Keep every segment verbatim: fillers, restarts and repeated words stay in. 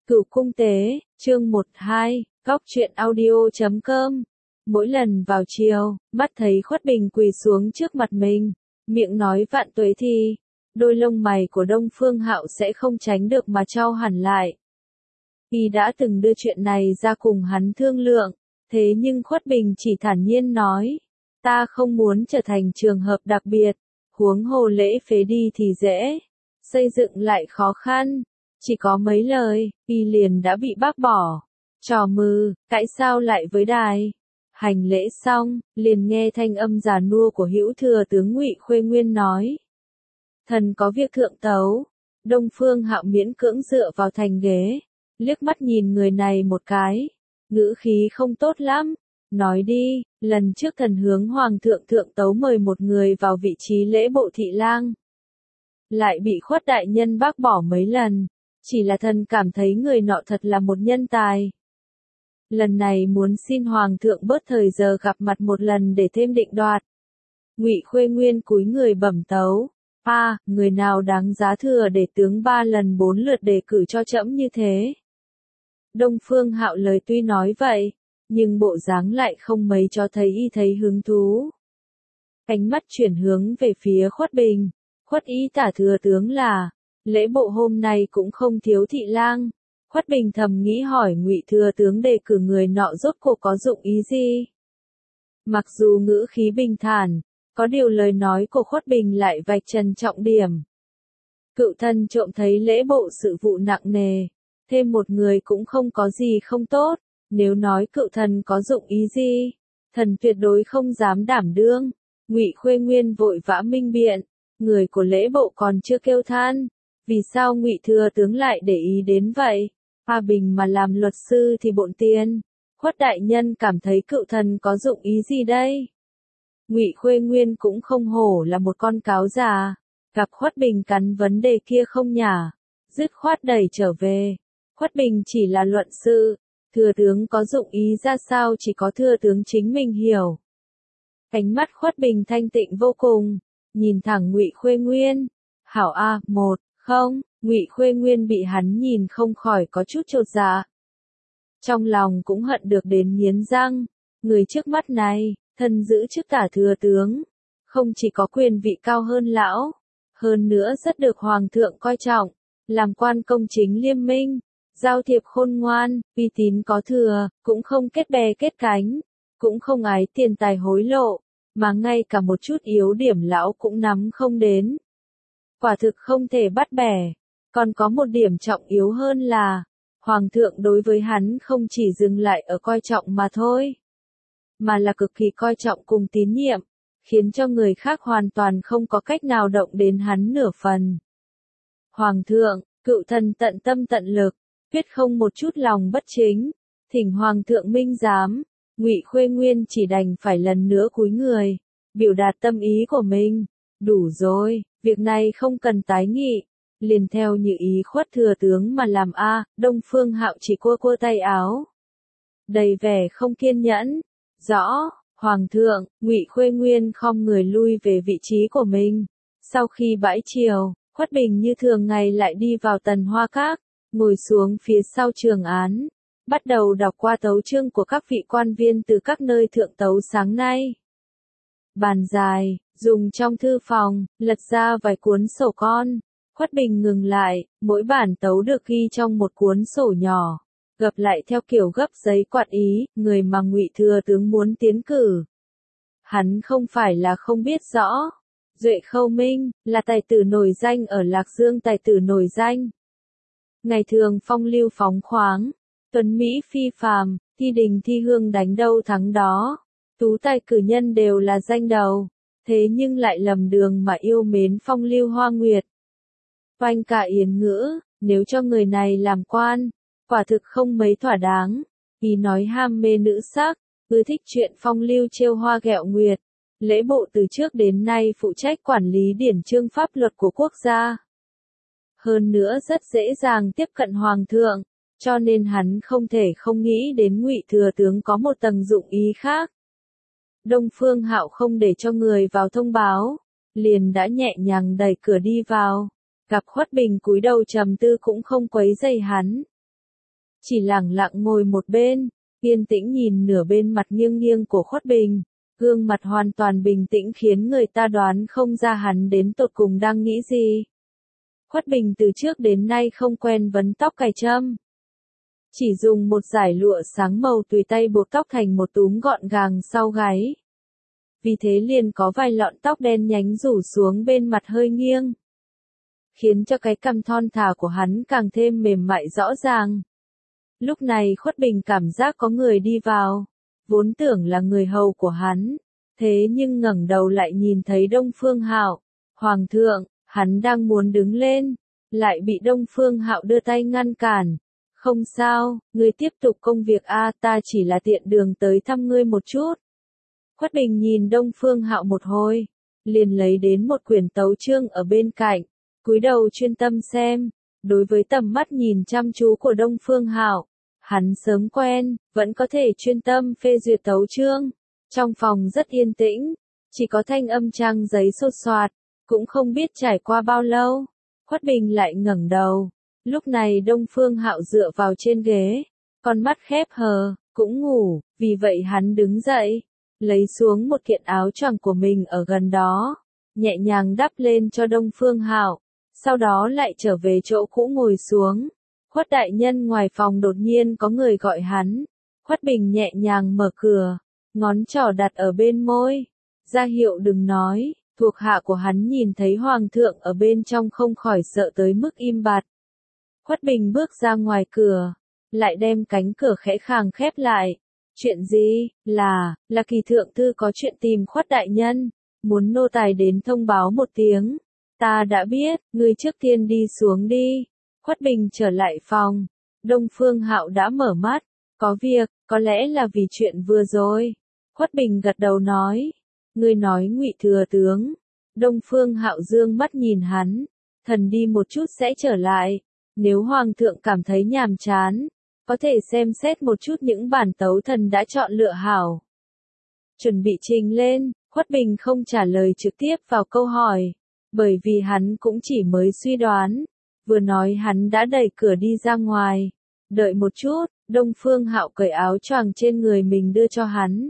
Cửu cung tế, chương một hai, góc truyện audio chấm com. Mỗi lần vào chiều, mắt thấy Khuất Bình quỳ xuống trước mặt mình, miệng nói vạn tuế thì, đôi lông mày của Đông Phương Hạo sẽ không tránh được mà chau hẳn lại. Y đã từng đưa chuyện này ra cùng hắn thương lượng, thế nhưng Khuất Bình chỉ thản nhiên nói, ta không muốn trở thành trường hợp đặc biệt, huống hồ lễ phế đi thì dễ, xây dựng lại khó khăn. Chỉ có mấy lời, y liền đã bị bác bỏ. Trò mừ, cãi sao lại với đài. Hành lễ xong, liền nghe thanh âm già nua của Hữu Thừa tướng Ngụy Khuê Nguyên nói. Thần có việc thượng tấu. Đông Phương Hạo miễn cưỡng dựa vào thành ghế, liếc mắt nhìn người này một cái. Ngữ khí không tốt lắm. Nói đi, lần trước thần hướng Hoàng thượng thượng tấu mời một người vào vị trí lễ bộ thị lang. Lại bị Khuất đại nhân bác bỏ mấy lần. Chỉ là thần cảm thấy người nọ thật là một nhân tài. Lần này muốn xin Hoàng thượng bớt thời giờ gặp mặt một lần để thêm định đoạt. Ngụy Khuê Nguyên cúi người bẩm tấu. A, à, người nào đáng giá thừa để tướng ba lần bốn lượt đề cử cho trẫm như thế? Đông Phương Hạo lời tuy nói vậy, nhưng bộ dáng lại không mấy cho thấy y thấy hứng thú. Ánh mắt chuyển hướng về phía Khuất Bình. Khuất ý tả thừa tướng là, lễ bộ hôm nay cũng không thiếu thị lang. Khuất Bình thầm nghĩ hỏi Ngụy thừa tướng đề cử người nọ rốt cuộc có dụng ý gì? Mặc dù ngữ khí bình thản, có điều lời nói của Khuất Bình lại vạch trần trọng điểm. Cựu thân trộm thấy lễ bộ sự vụ nặng nề, thêm một người cũng không có gì không tốt, nếu nói cựu thần có dụng ý gì, thần tuyệt đối không dám đảm đương. Ngụy Khuê Nguyên vội vã minh biện, người của lễ bộ còn chưa kêu than. Vì sao Ngụy thừa tướng lại để ý đến vậy? Hòa Bình mà làm luật sư thì bộn tiền. Khuất đại nhân cảm thấy cựu thần có dụng ý gì đây? Ngụy Khuê Nguyên cũng không hổ là một con cáo già, gặp Khuất Bình cắn vấn đề kia không nhả, dứt khoát đẩy trở về. Khuất Bình chỉ là luận sự, thừa tướng có dụng ý ra sao chỉ có thừa tướng chính mình hiểu. Ánh mắt Khuất Bình thanh tịnh vô cùng, nhìn thẳng Ngụy Khuê Nguyên. Hảo a, một. Không, Ngụy Khuê Nguyên bị hắn nhìn không khỏi có chút chột dạ. Trong lòng cũng hận được đến nghiến răng, người trước mắt này, thân giữ chức tả thừa tướng, không chỉ có quyền vị cao hơn lão, hơn nữa rất được Hoàng thượng coi trọng, làm quan công chính liêm minh, giao thiệp khôn ngoan, uy tín có thừa, cũng không kết bè kết cánh, cũng không ái tiền tài hối lộ, mà ngay cả một chút yếu điểm lão cũng nắm không đến. Quả thực không thể bắt bẻ. Còn có một điểm trọng yếu hơn là, Hoàng thượng đối với hắn không chỉ dừng lại ở coi trọng mà thôi, mà là cực kỳ coi trọng cùng tín nhiệm, khiến cho người khác hoàn toàn không có cách nào động đến hắn nửa phần. Hoàng thượng, cựu thần tận tâm tận lực, quyết không một chút lòng bất chính, thỉnh Hoàng thượng minh giám. Ngụy Khuê Nguyên chỉ đành phải lần nữa cúi người, biểu đạt tâm ý của mình. Đủ rồi, việc này không cần tái nghị, liền theo như ý Khuất thừa tướng mà làm a. À, Đông Phương Hạo chỉ cua cua tay áo, đầy vẻ không kiên nhẫn. Rõ, Hoàng thượng. Ngụy Khuê Nguyên khom người lui về vị trí của mình. Sau khi bãi chiều, Khuất Bình như thường ngày lại đi vào Tần Hoa Các, ngồi xuống phía sau trường án, bắt đầu đọc qua tấu chương của các vị quan viên từ các nơi thượng tấu sáng nay. Bàn dài, dùng trong thư phòng, lật ra vài cuốn sổ con. Khuất Bình ngừng lại, mỗi bản tấu được ghi trong một cuốn sổ nhỏ, gập lại theo kiểu gấp giấy quạt ý, người mà Ngụy thừa tướng muốn tiến cử. Hắn không phải là không biết rõ. Duệ Khâu Minh, là tài tử nổi danh ở Lạc Dương, tài tử nổi danh. Ngày thường phong lưu phóng khoáng, tuấn mỹ phi phàm, thi đình thi hương đánh đâu thắng đó. Tú tài cử nhân đều là danh đầu, thế nhưng lại lầm đường mà yêu mến phong lưu Hoa Nguyệt. Oanh cả yến ngữ, nếu cho người này làm quan, quả thực không mấy thỏa đáng. Vì nói ham mê nữ sắc, ưa thích chuyện phong lưu trêu hoa ghẹo nguyệt. Lễ bộ từ trước đến nay phụ trách quản lý điển chương pháp luật của quốc gia. Hơn nữa rất dễ dàng tiếp cận Hoàng thượng, cho nên hắn không thể không nghĩ đến Ngụy thừa tướng có một tầng dụng ý khác. Đông Phương Hạo không để cho người vào thông báo, liền đã nhẹ nhàng đẩy cửa đi vào, gặp Khuất Bình cúi đầu trầm tư cũng không quấy rầy hắn. chỉ lẳng lặng ngồi một bên, yên tĩnh nhìn nửa bên mặt nghiêng nghiêng của Khuất Bình, gương mặt hoàn toàn bình tĩnh khiến người ta đoán không ra hắn đến tột cùng đang nghĩ gì. Khuất Bình từ trước đến nay không quen vấn tóc cài trâm. Chỉ dùng một dải lụa sáng màu tùy tay buộc tóc thành một túm gọn gàng sau gáy. Vì thế liền có vài lọn tóc đen nhánh rủ xuống bên mặt hơi nghiêng, khiến cho cái cằm thon thả của hắn càng thêm mềm mại rõ ràng. Lúc này Khuất Bình cảm giác có người đi vào, vốn tưởng là người hầu của hắn, thế nhưng ngẩng đầu lại nhìn thấy Đông Phương Hạo. Hoàng thượng, hắn đang muốn đứng lên, lại bị Đông Phương Hạo đưa tay ngăn cản. Không sao, ngươi tiếp tục công việc a, ta chỉ là tiện đường tới thăm ngươi một chút. Khuất Bình nhìn Đông Phương Hạo một hồi, liền lấy đến một quyển tấu chương ở bên cạnh, cúi đầu chuyên tâm xem. Đối với tầm mắt nhìn chăm chú của Đông Phương Hạo, hắn sớm quen, vẫn có thể chuyên tâm phê duyệt tấu chương. Trong phòng rất yên tĩnh, chỉ có thanh âm trang giấy sột soạt, cũng không biết trải qua bao lâu, Khuất Bình lại ngẩng đầu. Lúc này Đông Phương Hạo dựa vào trên ghế, con mắt khép hờ, cũng ngủ, vì vậy hắn đứng dậy, lấy xuống một kiện áo choàng của mình ở gần đó, nhẹ nhàng đắp lên cho Đông Phương Hạo, sau đó lại trở về chỗ cũ ngồi xuống. Khuất đại nhân, ngoài phòng đột nhiên có người gọi hắn. Khuất Bình nhẹ nhàng mở cửa, ngón trỏ đặt ở bên môi, ra hiệu đừng nói. Thuộc hạ của hắn nhìn thấy hoàng thượng ở bên trong không khỏi sợ tới mức im bặt. Khuất Bình bước ra ngoài cửa, lại đem cánh cửa khẽ khàng khép lại. Chuyện gì? Là, là Kỳ thượng thư có chuyện tìm Khuất đại nhân, muốn nô tài đến thông báo một tiếng. Ta đã biết, ngươi trước tiên đi xuống đi. Khuất Bình trở lại phòng, Đông Phương Hạo đã mở mắt, có việc, có lẽ là vì chuyện vừa rồi. Khuất Bình gật đầu nói, ngươi nói Ngụy thừa tướng. Đông Phương Hạo dương mắt nhìn hắn, thần đi một chút sẽ trở lại, nếu hoàng thượng cảm thấy nhàm chán, có thể xem xét một chút những bản tấu thần đã chọn lựa hảo. Chuẩn bị trình lên, Khuất Bình không trả lời trực tiếp vào câu hỏi, bởi vì hắn cũng chỉ mới suy đoán. Vừa nói hắn đã đẩy cửa đi ra ngoài. Đợi một chút, Đông Phương Hạo cởi áo choàng trên người mình đưa cho hắn.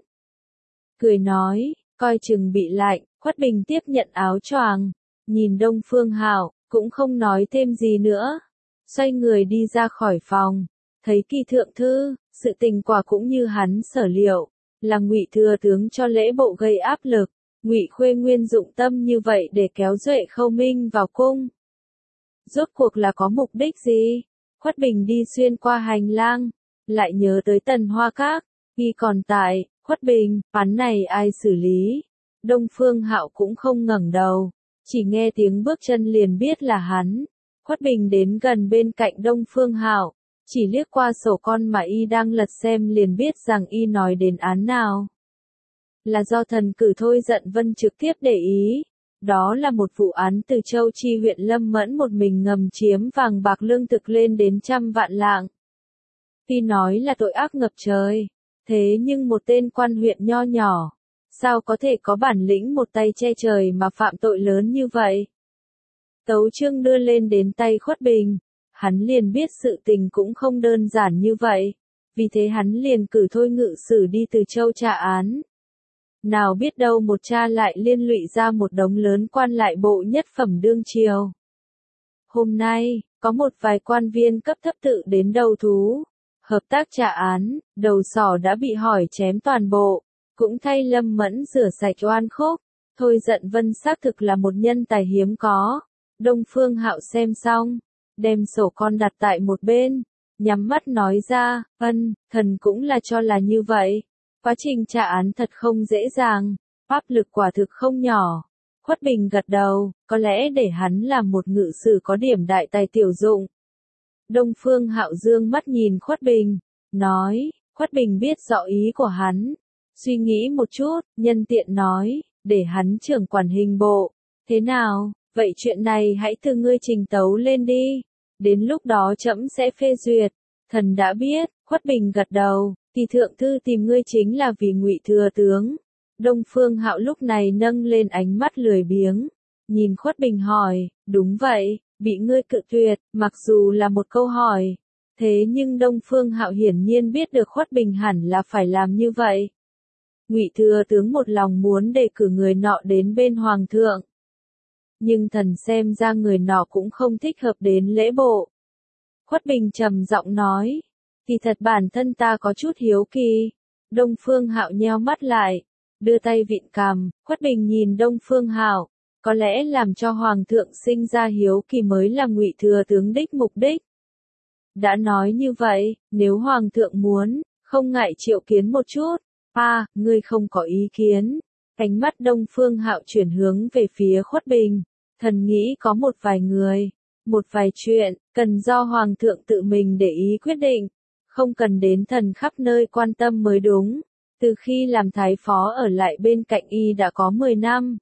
Cười nói, coi chừng bị lạnh. Khuất Bình tiếp nhận áo choàng, nhìn Đông Phương Hạo, cũng không nói thêm gì nữa. Xoay người đi ra khỏi phòng, thấy Kỳ thượng thư, sự tình quả cũng như hắn sở liệu, là Ngụy thừa tướng cho lễ bộ gây áp lực. Ngụy Khuê Nguyên dụng tâm như vậy để kéo Duệ Khâu Minh vào cung. Rốt cuộc là có mục đích gì? Khuất Bình đi xuyên qua hành lang, lại nhớ tới Tần Hoa Các, ghi còn tại. Khuất Bình, án này ai xử lý? Đông Phương Hạo cũng không ngẩng đầu, chỉ nghe tiếng bước chân liền biết là hắn. Khuất Bình đến gần bên cạnh Đông Phương Hạo, chỉ liếc qua sổ con mà y đang lật xem liền biết rằng y nói đến án nào. Là do thần cử Thôi Giận Vân trực tiếp để ý. Đó là một vụ án từ Châu Chi huyện Lâm Mẫn một mình ngầm chiếm vàng bạc lương thực lên đến trăm vạn lạng. Tuy nói là tội ác ngập trời, thế nhưng một tên quan huyện nho nhỏ, sao có thể có bản lĩnh một tay che trời mà phạm tội lớn như vậy? Tấu chương đưa lên đến tay Khuất Bình, hắn liền biết sự tình cũng không đơn giản như vậy, vì thế hắn liền cử Thôi ngự sử đi từ Châu tra án. Nào biết đâu một cha lại liên lụy ra một đống lớn quan lại bộ nhất phẩm đương triều. Hôm nay, có một vài quan viên cấp thấp tự đến đầu thú, hợp tác trả án, đầu sỏ đã bị hỏi chém toàn bộ, cũng thay Lâm Mẫn rửa sạch oan khúc. Thôi Giận Vân xác thực là một nhân tài hiếm có. Đông Phương Hạo xem xong, đem sổ con đặt tại một bên, nhắm mắt nói ra, Vân, thần cũng là cho là như vậy. Quá trình trả án thật không dễ dàng, áp lực quả thực không nhỏ. Khuất Bình gật đầu, có lẽ để hắn làm một ngự sử có điểm đại tài tiểu dụng. Đông Phương Hạo dương mắt nhìn Khuất Bình, nói, Khuất Bình biết rõ ý của hắn, suy nghĩ một chút, nhân tiện nói, để hắn trưởng quản hình bộ. Thế nào, vậy chuyện này hãy từ ngươi trình tấu lên đi, đến lúc đó trẫm sẽ phê duyệt. Thần đã biết. Khuất Bình gật đầu, Kỳ thượng thư tìm ngươi chính là vì Ngụy thừa tướng. Đông Phương Hạo lúc này nâng lên ánh mắt lười biếng, nhìn Khuất Bình hỏi, đúng vậy, bị ngươi cự tuyệt, mặc dù là một câu hỏi, Thế nhưng Đông Phương Hạo hiển nhiên biết được Khuất Bình hẳn là phải làm như vậy. Ngụy thừa tướng một lòng muốn đề cử người nọ đến bên hoàng thượng. Nhưng thần xem ra người nọ cũng không thích hợp đến lễ bộ. Khuất Bình trầm giọng nói, kỳ thật bản thân ta có chút hiếu kỳ. Đông Phương Hạo nheo mắt lại, đưa tay vịn cằm. Khuất Bình nhìn Đông Phương Hạo, có lẽ làm cho hoàng thượng sinh ra hiếu kỳ mới là Ngụy thừa tướng đích mục đích. Đã nói như vậy, nếu hoàng thượng muốn, không ngại triệu kiến một chút. À, ngươi không có ý kiến. Ánh mắt Đông Phương Hạo chuyển hướng về phía Khuất Bình. Thần nghĩ có một vài người, một vài chuyện, cần do hoàng thượng tự mình để ý quyết định. Không cần đến thần khắp nơi quan tâm mới đúng. Từ khi làm thái phó ở lại bên cạnh y đã có mười năm.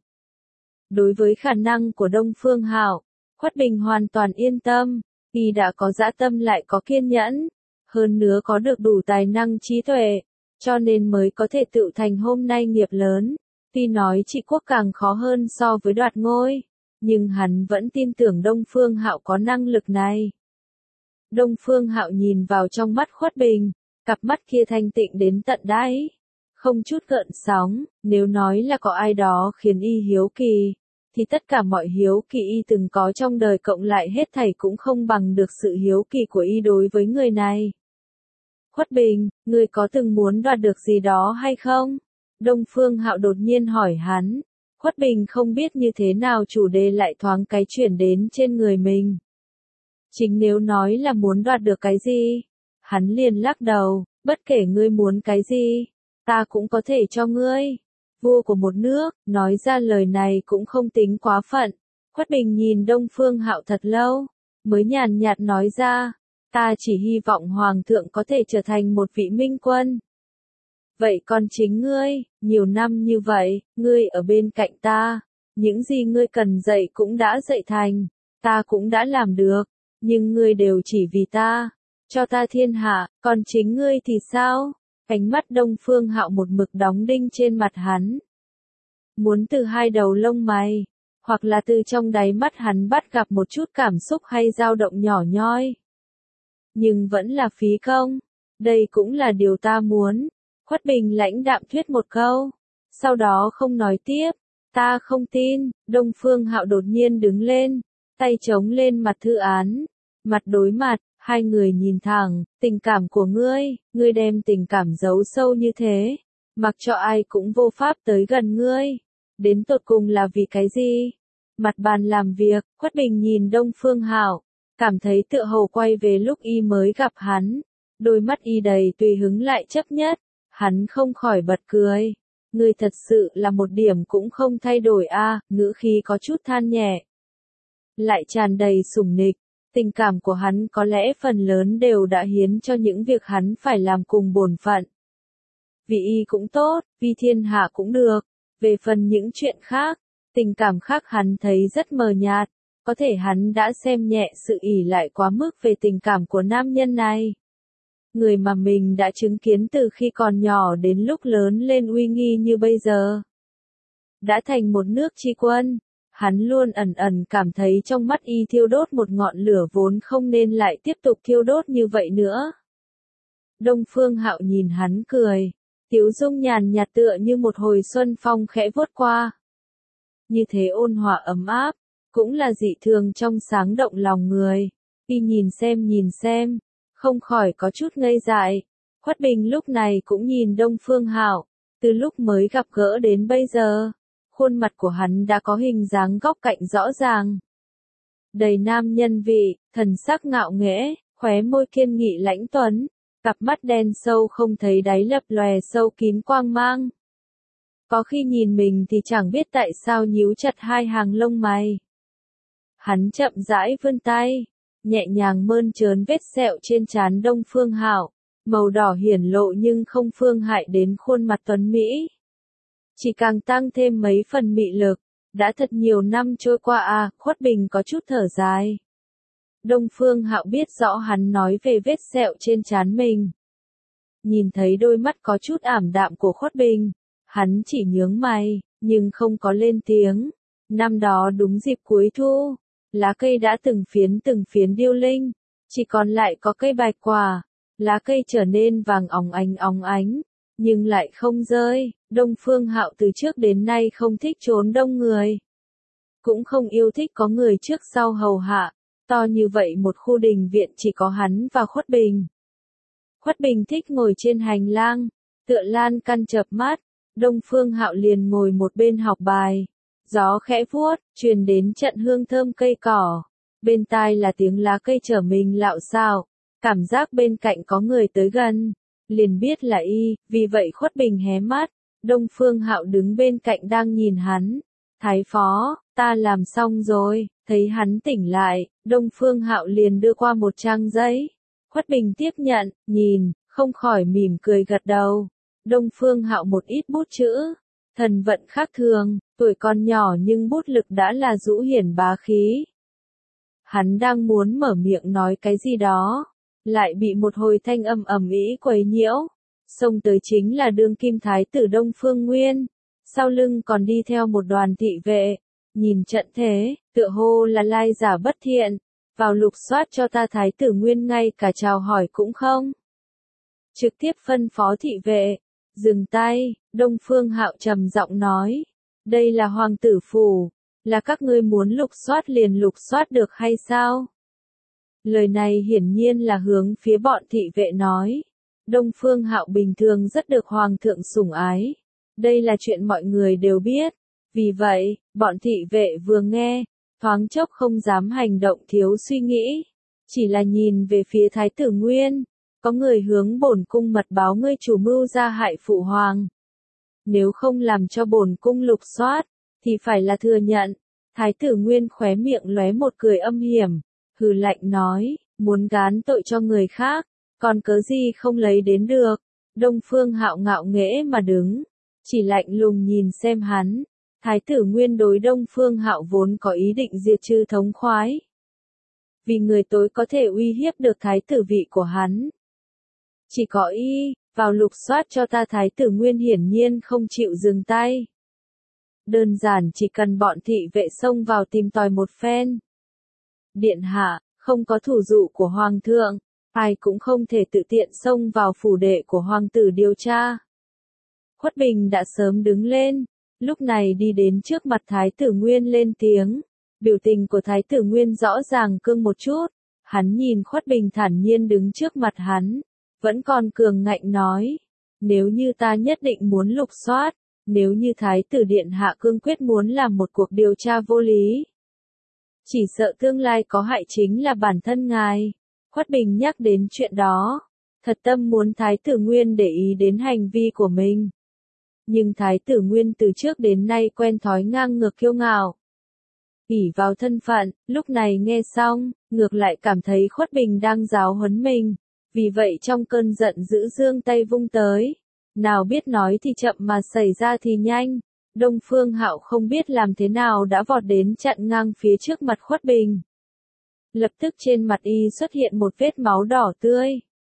Đối với khả năng của Đông Phương Hạo, Khuất Bình hoàn toàn yên tâm. Y đã có dã tâm lại có kiên nhẫn. Hơn nữa có được đủ tài năng trí tuệ. Cho nên mới có thể tự thành hôm nay nghiệp lớn. Tuy nói trị quốc càng khó hơn so với đoạt ngôi. Nhưng hắn vẫn tin tưởng Đông Phương Hạo có năng lực này. Đông Phương Hạo nhìn vào trong mắt Khuất Bình. Cặp mắt kia thanh tịnh đến tận đáy. Không chút gợn sóng. Nếu nói là có ai đó khiến y hiếu kỳ. Thì tất cả mọi hiếu kỳ y từng có trong đời cộng lại hết thảy cũng không bằng được sự hiếu kỳ của y đối với người này. Khuất Bình, ngươi có từng muốn đoạt được gì đó hay không? Đông Phương Hạo đột nhiên hỏi hắn. Khuất Bình không biết như thế nào chủ đề lại thoáng cái chuyển đến trên người mình. Chính nếu nói là muốn đoạt được cái gì, hắn liền lắc đầu, bất kể ngươi muốn cái gì, ta cũng có thể cho ngươi. Vua của một nước, nói ra lời này cũng không tính quá phận. Khuất Bình nhìn Đông Phương Hạo thật lâu, mới nhàn nhạt nói ra, ta chỉ hy vọng Hoàng thượng có thể trở thành một vị minh quân. Vậy còn chính ngươi, nhiều năm như vậy, ngươi ở bên cạnh ta, những gì ngươi cần dạy cũng đã dạy thành, ta cũng đã làm được, nhưng ngươi đều chỉ vì ta, cho ta thiên hạ, còn chính ngươi thì sao? Ánh mắt Đông Phương Hạo một mực đóng đinh trên mặt hắn. Muốn từ hai đầu lông mày, hoặc là từ trong đáy mắt hắn bắt gặp một chút cảm xúc hay dao động nhỏ nhoi. Nhưng vẫn là phí công, đây cũng là điều ta muốn. Khuất Bình lãnh đạm thuyết một câu, sau đó không nói tiếp, ta không tin. Đông Phương Hạo đột nhiên đứng lên, tay chống lên mặt thư án, mặt đối mặt, hai người nhìn thẳng, tình cảm của ngươi, ngươi đem tình cảm giấu sâu như thế, mặc cho ai cũng vô pháp tới gần ngươi, đến tột cùng là vì cái gì? Mặt bàn làm việc, Khuất Bình nhìn Đông Phương Hạo, cảm thấy tựa hồ quay về lúc y mới gặp hắn, đôi mắt y đầy tùy hứng lại chấp nhất. Hắn không khỏi bật cười. Ngươi thật sự là một điểm cũng không thay đổi a, à, ngữ khí có chút than nhẹ. Lại tràn đầy sủng nịch, tình cảm của hắn có lẽ phần lớn đều đã hiến cho những việc hắn phải làm cùng bổn phận. Vì y cũng tốt, vì thiên hạ cũng được, về phần những chuyện khác, tình cảm khác hắn thấy rất mờ nhạt, có thể hắn đã xem nhẹ sự ỷ lại quá mức về tình cảm của nam nhân này. Người mà mình đã chứng kiến từ khi còn nhỏ đến lúc lớn lên uy nghi như bây giờ. Đã thành một nước tri quân, hắn luôn ẩn ẩn cảm thấy trong mắt y thiêu đốt một ngọn lửa vốn không nên lại tiếp tục thiêu đốt như vậy nữa. Đông Phương Hạo nhìn hắn cười, tiếu dung nhàn nhạt tựa như một hồi xuân phong khẽ vuốt qua. Như thế ôn hòa ấm áp, cũng là dị thường trong sáng động lòng người. Y nhìn xem nhìn xem, không khỏi có chút ngây dại. Khuất Bình lúc này cũng nhìn Đông Phương Hạo, từ lúc mới gặp gỡ đến bây giờ, khuôn mặt của hắn đã có hình dáng góc cạnh rõ ràng. Đầy nam nhân vị, thần sắc ngạo nghễ, khóe môi kiên nghị lãnh tuấn, cặp mắt đen sâu không thấy đáy lập lòe sâu kín quang mang. Có khi nhìn mình thì chẳng biết tại sao nhíu chặt hai hàng lông mày. Hắn chậm rãi vươn tay, nhẹ nhàng mơn trớn vết sẹo trên trán Đông Phương Hạo, màu đỏ hiển lộ nhưng không phương hại đến khuôn mặt tuấn mỹ. Chỉ càng tăng thêm mấy phần mị lực, đã thật nhiều năm trôi qua à, Khuất Bình có chút thở dài. Đông Phương Hạo biết rõ hắn nói về vết sẹo trên trán mình. Nhìn thấy đôi mắt có chút ảm đạm của Khuất Bình, hắn chỉ nhướng mày, nhưng không có lên tiếng. Năm đó đúng dịp cuối thu, lá cây đã từng phiến từng phiến điêu linh, chỉ còn lại có cây bạch quả, lá cây trở nên vàng óng ánh óng ánh, nhưng lại không rơi. Đông Phương Hạo từ trước đến nay không thích trốn đông người, cũng không yêu thích có người trước sau hầu hạ, to như vậy một khu đình viện chỉ có hắn và Khuất Bình. Khuất Bình thích ngồi trên hành lang, tựa lan can chợp mắt, Đông Phương Hạo liền ngồi một bên học bài. Gió khẽ vuốt, truyền đến trận hương thơm cây cỏ, bên tai là tiếng lá cây trở mình lạo xạo, cảm giác bên cạnh có người tới gần, liền biết là y, vì vậy Khuất Bình hé mắt, Đông Phương Hạo đứng bên cạnh đang nhìn hắn. Thái phó, ta làm xong rồi. Thấy hắn tỉnh lại, Đông Phương Hạo liền đưa qua một trang giấy. Khuất Bình tiếp nhận, nhìn, không khỏi mỉm cười gật đầu. Đông Phương Hạo một ít bút chữ, thần vận khác thường, tuổi còn nhỏ nhưng bút lực đã là dũ hiển bá khí. Hắn đang muốn mở miệng nói cái gì đó, lại bị một hồi thanh âm ầm ĩ quấy nhiễu. Xông tới chính là đương kim thái tử Đông Phương Nguyên, sau lưng còn đi theo một đoàn thị vệ. Nhìn trận thế, tựa hồ là lai giả bất thiện, vào lục soát cho ta thái tử Nguyên ngay cả chào hỏi cũng không. Trực tiếp phân phó thị vệ, dừng tay, Đông Phương Hạo trầm giọng nói, đây là hoàng tử phủ, là các ngươi muốn lục soát liền lục soát được hay sao? Lời này hiển nhiên là hướng phía bọn thị vệ nói. Đông Phương Hạo bình thường rất được hoàng thượng sủng ái, đây là chuyện mọi người đều biết. Vì vậy, bọn thị vệ vừa nghe, thoáng chốc không dám hành động thiếu suy nghĩ, chỉ là nhìn về phía thái tử Nguyên, có người hướng bổn cung mật báo ngươi chủ mưu ra hại phụ hoàng. Nếu không làm cho bổn cung lục soát, thì phải là thừa nhận. Thái tử Nguyên khóe miệng lóe một cười âm hiểm, hừ lạnh nói, muốn gán tội cho người khác, còn cớ gì không lấy đến được. Đông Phương Hạo ngạo nghễ mà đứng, chỉ lạnh lùng nhìn xem hắn. Thái tử Nguyên đối Đông Phương Hạo vốn có ý định diệt trừ thống khoái. Vì người tối có thể uy hiếp được thái tử vị của hắn. Chỉ có y, vào lục soát cho ta thái tử Nguyên hiển nhiên không chịu dừng tay. Đơn giản chỉ cần bọn thị vệ xông vào tìm tòi một phen. Điện hạ, không có thủ dụ của hoàng thượng, ai cũng không thể tự tiện xông vào phủ đệ của hoàng tử điều tra. Khuất Bình đã sớm đứng lên, lúc này đi đến trước mặt thái tử Nguyên lên tiếng. Biểu tình của thái tử Nguyên rõ ràng cương một chút, hắn nhìn Khuất Bình thản nhiên đứng trước mặt hắn, vẫn còn cường ngạnh nói, nếu như ta nhất định muốn lục soát, nếu như thái tử điện hạ cương quyết muốn làm một cuộc điều tra vô lý, chỉ sợ tương lai có hại chính là bản thân ngài. Khuất Bình nhắc đến chuyện đó, thật tâm muốn thái tử Nguyên để ý đến hành vi của mình. Nhưng thái tử Nguyên từ trước đến nay quen thói ngang ngược kiêu ngạo, ỷ vào thân phận, lúc này nghe xong, ngược lại cảm thấy Khuất Bình đang giáo huấn mình, vì vậy trong cơn giận dữ giương tay vung tới. Nào biết nói thì chậm mà xảy ra thì nhanh, Đông Phương Hạo không biết làm thế nào đã vọt đến chặn ngang phía trước mặt Khuất Bình. Lập tức trên mặt y xuất hiện một vết máu đỏ tươi.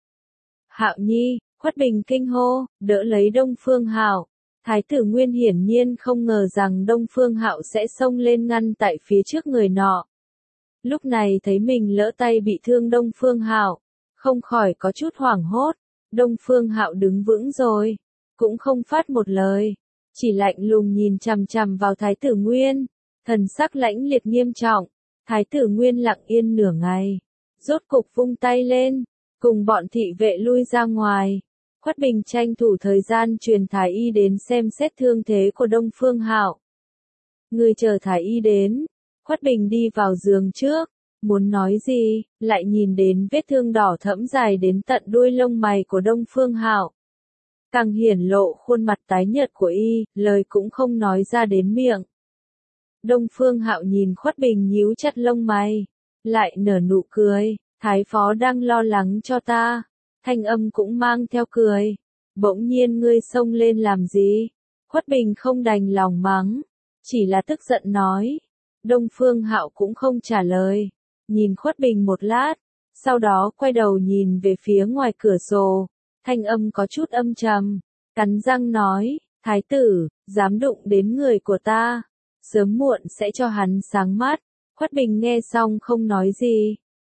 Hạo nhi, Khuất Bình kinh hô, đỡ lấy Đông Phương Hạo. Thái tử Nguyên hiển nhiên không ngờ rằng Đông Phương Hạo sẽ xông lên ngăn tại phía trước người nọ. Lúc này thấy mình lỡ tay bị thương Đông Phương Hạo, không khỏi có chút hoảng hốt. Đông Phương Hạo đứng vững rồi, cũng không phát một lời, chỉ lạnh lùng nhìn chằm chằm vào Thái tử Nguyên, thần sắc lãnh liệt nghiêm trọng. Thái tử Nguyên lặng yên nửa ngày, rốt cục vung tay lên, cùng bọn thị vệ lui ra ngoài. Khuất Bình tranh thủ thời gian truyền thái y đến xem xét thương thế của Đông Phương Hạo. Người chờ thái y đến, Khuất Bình đi vào giường trước, muốn nói gì, lại nhìn đến vết thương đỏ thẫm dài đến tận đuôi lông mày của Đông Phương Hạo. Càng hiển lộ khuôn mặt tái nhợt của y, lời cũng không nói ra đến miệng. Đông Phương Hạo nhìn Khuất Bình nhíu chặt lông mày, lại nở nụ cười, thái phó đang lo lắng cho ta. Thanh âm cũng mang theo cười. Bỗng nhiên ngươi xông lên làm gì? Khuất Bình không đành lòng mắng, chỉ là tức giận nói. Đông Phương Hạo cũng không trả lời, nhìn Khuất Bình một lát, sau đó quay đầu nhìn về phía ngoài cửa sổ, thanh âm có chút âm trầm, cắn răng nói, thái tử, dám đụng đến người của ta, sớm muộn sẽ cho hắn sáng mắt. Khuất Bình nghe xong không nói gì,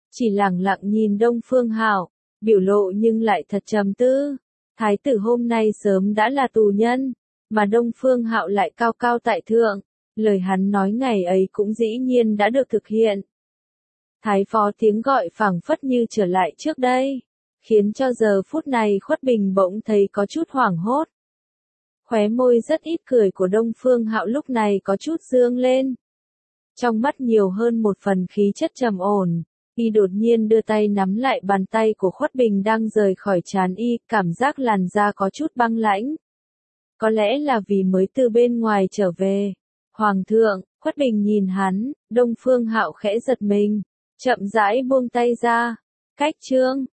chỉ lẳng lặng nhìn Đông Phương Hạo, biểu lộ nhưng lại thật trầm tư. Thái tử hôm nay sớm đã là tù nhân, mà Đông Phương Hạo lại cao cao tại thượng, lời hắn nói ngày ấy cũng dĩ nhiên đã được thực hiện. Thái phó tiếng gọi phảng phất như trở lại trước đây, khiến cho giờ phút này Khuất Bình bỗng thấy có chút hoảng hốt. Khóe môi rất ít cười của Đông Phương Hạo lúc này có chút dương lên. Trong mắt nhiều hơn một phần khí chất trầm ổn, y đột nhiên đưa tay nắm lại bàn tay của Khuất Bình đang rời khỏi trán y, cảm giác làn da có chút băng lãnh. Có lẽ là vì mới từ bên ngoài trở về. Hoàng thượng, Khuất Bình nhìn hắn, Đông Phương Hạo khẽ giật mình, chậm rãi buông tay ra. Cách chương